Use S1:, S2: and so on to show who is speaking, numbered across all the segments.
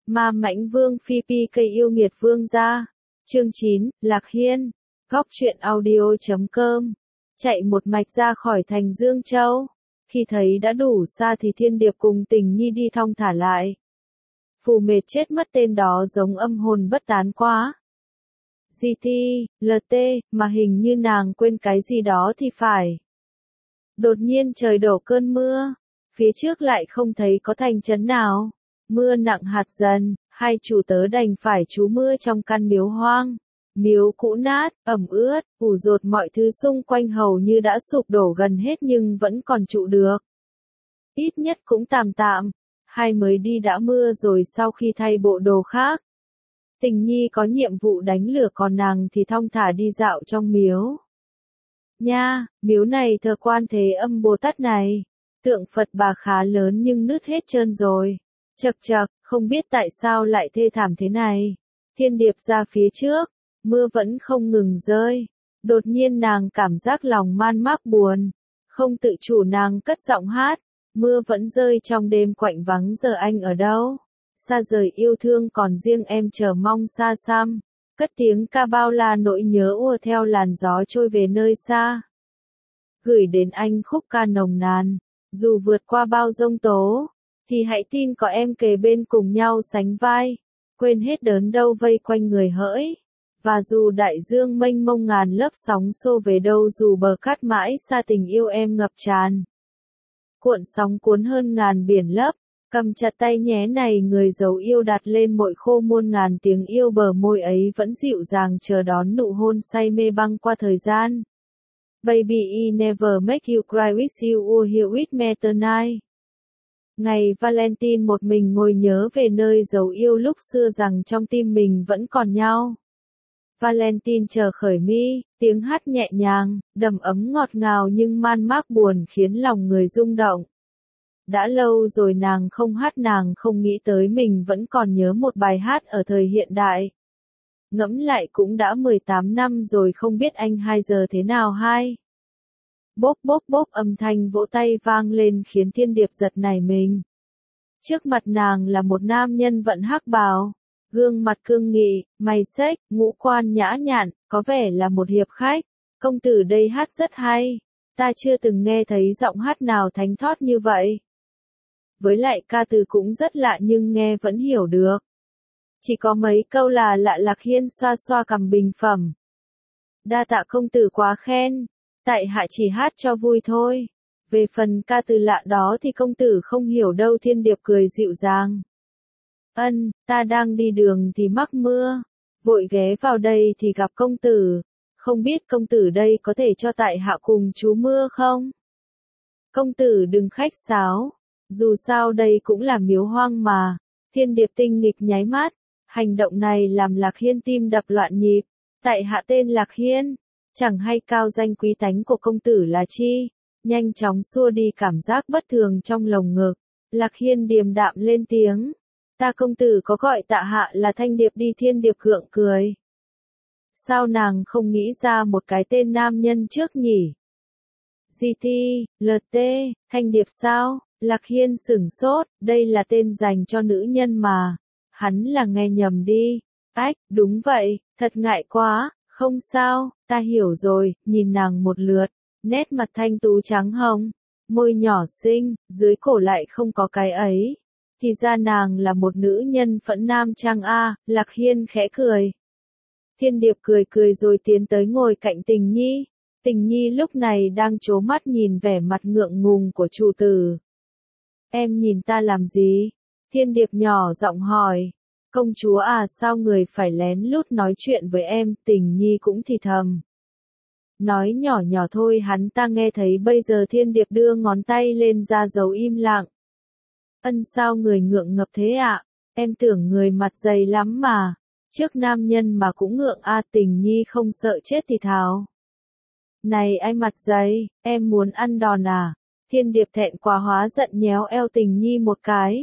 S1: Ma Mãnh Vương Phi PK yêu nghiệt vương gia. Chương 9, Lạc Hiên. Góc truyện audio.com. Chạy một mạch ra khỏi thành Dương Châu. Khi thấy đã đủ xa thì Thiên Điệp cùng Tình Nhi đi thong thả lại. Phù mệt chết mất tên đó giống âm hồn bất tán quá. GT, LT, mà hình như nàng quên cái gì đó thì phải. Đột nhiên trời đổ cơn mưa. Phía trước lại không thấy có thành trấn nào. Mưa nặng hạt dần, hai chủ tớ đành phải trú mưa trong căn miếu hoang. Miếu cũ nát, ẩm ướt, ủ dột mọi thứ xung quanh hầu như đã sụp đổ gần hết nhưng vẫn còn trụ được. Ít nhất cũng tạm tạm. Hai mới đi đã mưa rồi sau khi thay bộ đồ khác. Tình Nhi có nhiệm vụ đánh lửa còn nàng thì thong thả đi dạo trong miếu. Nha, miếu này thờ Quan Thế Âm Bồ Tát này. Tượng Phật Bà khá lớn nhưng nứt hết trơn rồi. Chậc chậc, không biết tại sao lại thê thảm thế này. Thiên Điệp ra phía trước, mưa vẫn không ngừng rơi. Đột nhiên nàng cảm giác lòng man mác buồn. Không tự chủ nàng cất giọng hát. Mưa vẫn rơi trong đêm quạnh vắng giờ anh ở đâu? Xa rời yêu thương còn riêng em chờ mong xa xăm. Cất tiếng ca bao la nỗi nhớ ùa theo làn gió trôi về nơi xa. Gửi đến anh khúc ca nồng nàn. Dù vượt qua bao giông tố, thì hãy tin có em kề bên cùng nhau sánh vai. Quên hết đớn đau vây quanh người hỡi. Và dù đại dương mênh mông ngàn lớp sóng xô về đâu, dù bờ cát mãi xa tình yêu em ngập tràn. Cuộn sóng cuốn hơn ngàn biển lấp, cầm chặt tay nhé này người dấu yêu đặt lên môi khô muôn ngàn tiếng yêu, bờ môi ấy vẫn dịu dàng chờ đón nụ hôn say mê băng qua thời gian. Baby I never make you cry with you or here with me tonight. Ngày Valentine một mình ngồi nhớ về nơi dấu yêu lúc xưa rằng trong tim mình vẫn còn nhau. Valentine chờ khởi mi, tiếng hát nhẹ nhàng, đầm ấm ngọt ngào nhưng man mác buồn khiến lòng người rung động. Đã lâu rồi nàng không hát, nàng không nghĩ tới mình vẫn còn nhớ một bài hát ở thời hiện đại. Ngẫm lại cũng đã 18 năm rồi, không biết anh 2 giờ thế nào hay. Bốp bốp bốp, âm thanh vỗ tay vang lên khiến Thiên Điệp giật nảy mình. Trước mặt nàng là một nam nhân vận hắc bào. Gương mặt cương nghị, mày xếch, ngũ quan nhã nhặn, có vẻ là một hiệp khách. Công tử đây hát rất hay. Ta chưa từng nghe thấy giọng hát nào thánh thót như vậy. Với lại ca từ cũng rất lạ nhưng nghe vẫn hiểu được. Chỉ có mấy câu là lạ. Lạc Hiên xoa xoa cằm bình phẩm. Đa tạ công tử quá khen. Tại hạ chỉ hát cho vui thôi. Về phần ca từ lạ đó thì công tử không hiểu đâu. Thiên Điệp cười dịu dàng. Ta đang đi đường thì mắc mưa. Vội ghé vào đây thì gặp công tử. Không biết công tử đây có thể cho tại hạ cùng trú mưa không? Công tử đừng khách sáo. Dù sao đây cũng là miếu hoang mà. Thiên Điệp tinh nghịch nháy mắt. Hành động này làm Lạc Hiên tim đập loạn nhịp. Tại hạ tên Lạc Hiên. Chẳng hay cao danh quý tánh của công tử là chi. Nhanh chóng xua đi cảm giác bất thường trong lồng ngực. Lạc Hiên điềm đạm lên tiếng. Ta công tử có gọi tại hạ là Thanh Điệp đi. Thiên Điệp gượng cười. Sao nàng không nghĩ ra một cái tên nam nhân trước nhỉ? GT, LT, Thanh Điệp sao? Lạc Hiên sửng sốt, đây là tên dành cho nữ nhân mà. Hắn là nghe nhầm đi. Ách, đúng vậy, thật ngại quá, không sao, ta hiểu rồi. Nhìn nàng một lượt, nét mặt thanh tú trắng hồng, môi nhỏ xinh, dưới cổ lại không có cái ấy. Thì ra nàng là một nữ nhân phẫn nam trang a. Lạc Hiên khẽ cười. Thiên Điệp cười cười rồi tiến tới ngồi cạnh Tình Nhi. Tình Nhi lúc này đang trố mắt nhìn vẻ mặt ngượng ngùng của chủ tử. Em nhìn ta làm gì? Thiên Điệp nhỏ giọng hỏi. Công chúa à, sao người phải lén lút nói chuyện với em? Tình Nhi cũng thì thầm. Nói nhỏ nhỏ thôi hắn ta nghe thấy. Bây giờ Thiên Điệp đưa ngón tay lên ra dấu im lặng. Sao người ngượng ngập thế ạ? Em tưởng người mặt dày lắm mà. Trước nam nhân mà cũng ngượng a. Tình Nhi không sợ chết thì thào. Này anh mặt dày, em muốn ăn đòn à? Thiên Điệp thẹn quá hóa giận nhéo eo Tình Nhi một cái.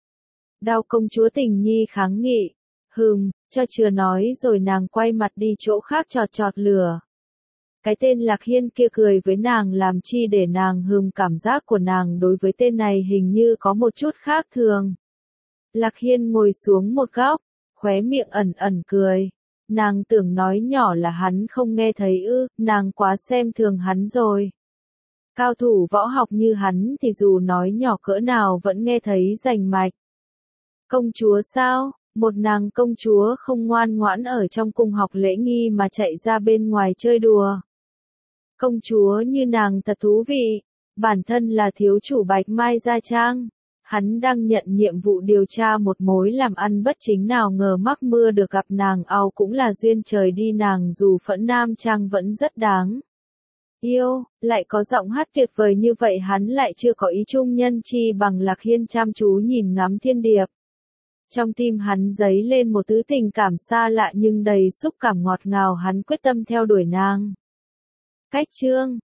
S1: Đau công chúa. Tình Nhi kháng nghị. Cho chưa nói rồi nàng quay mặt đi chỗ khác chọt chọt lửa. Cái tên Lạc Hiên kia cười với nàng làm chi để nàng cảm giác của nàng đối với tên này hình như có một chút khác thường. Lạc Hiên ngồi xuống một góc, khóe miệng ẩn ẩn cười. Nàng tưởng nói nhỏ là hắn không nghe thấy ư, nàng quá xem thường hắn rồi. Cao thủ võ học như hắn thì dù nói nhỏ cỡ nào vẫn nghe thấy rành mạch. Công chúa sao? Một nàng công chúa không ngoan ngoãn ở trong cung học lễ nghi mà chạy ra bên ngoài chơi đùa. Công chúa như nàng thật thú vị. Bản thân là thiếu chủ Bạch Mai Gia Trang. Hắn đang nhận nhiệm vụ điều tra một mối làm ăn bất chính, nào ngờ mắc mưa được gặp nàng, ao cũng là duyên trời đi, nàng dù phẫn nam trang vẫn rất đáng yêu, lại có giọng hát tuyệt vời như vậy, hắn lại chưa có ý chung nhân chi bằng. Lạc Hiên chăm chú nhìn ngắm thiên điệp. Trong tim hắn dấy lên một thứ tình cảm xa lạ nhưng đầy xúc cảm ngọt ngào, hắn quyết tâm theo đuổi nàng. Cách chương